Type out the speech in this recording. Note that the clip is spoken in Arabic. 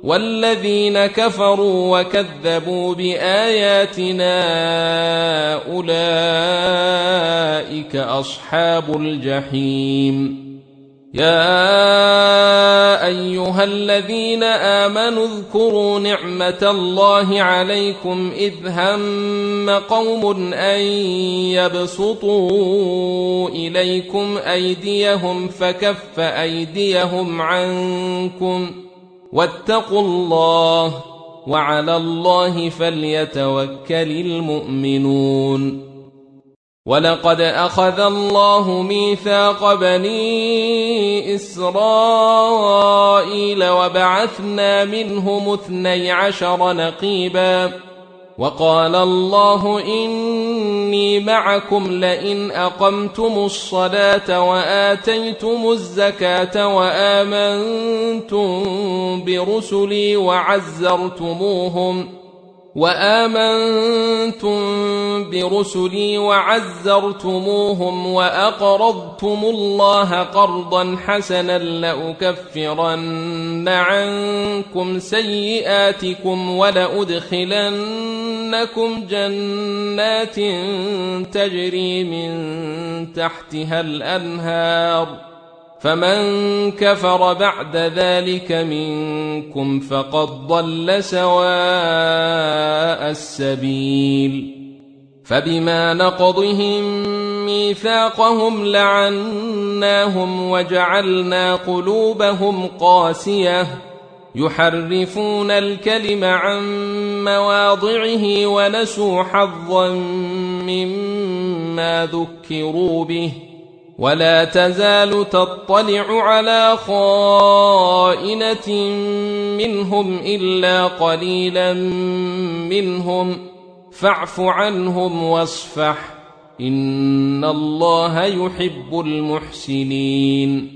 والذين كفروا وكذبوا بآياتنا أولئك أصحاب الجحيم. يا أيها الذين آمنوا اذكروا نعمة الله عليكم إذ هم قوم أن يبسطوا إليكم أيديهم فكف أيديهم عنكم واتقوا الله وعلى الله فليتوكل المؤمنون. ولقد أخذ الله ميثاق بني إسرائيل وبعثنا منهم 12 نقيبا وقال الله إني معكم لئن أقمتم الصلاة وآتيتم الزكاة وآمنتم برسلي وعزرتموهم وأقرضتم الله قرضا حسنا لأكفرن عنكم سيئاتكم ولأدخلنكم جنات تجري من تحتها الأنهار فمن كفر بعد ذلك منكم فقد ضل سواء السبيل. فبما نقضهم ميثاقهم لعناهم وجعلنا قلوبهم قاسية يحرفون الكلم عن مواضعه ونسوا حظا مما ذكروا به ولا تزال تطلع على خائنة منهم إلا قليلا منهم فاعف عنهم واصفح إن الله يحب المحسنين.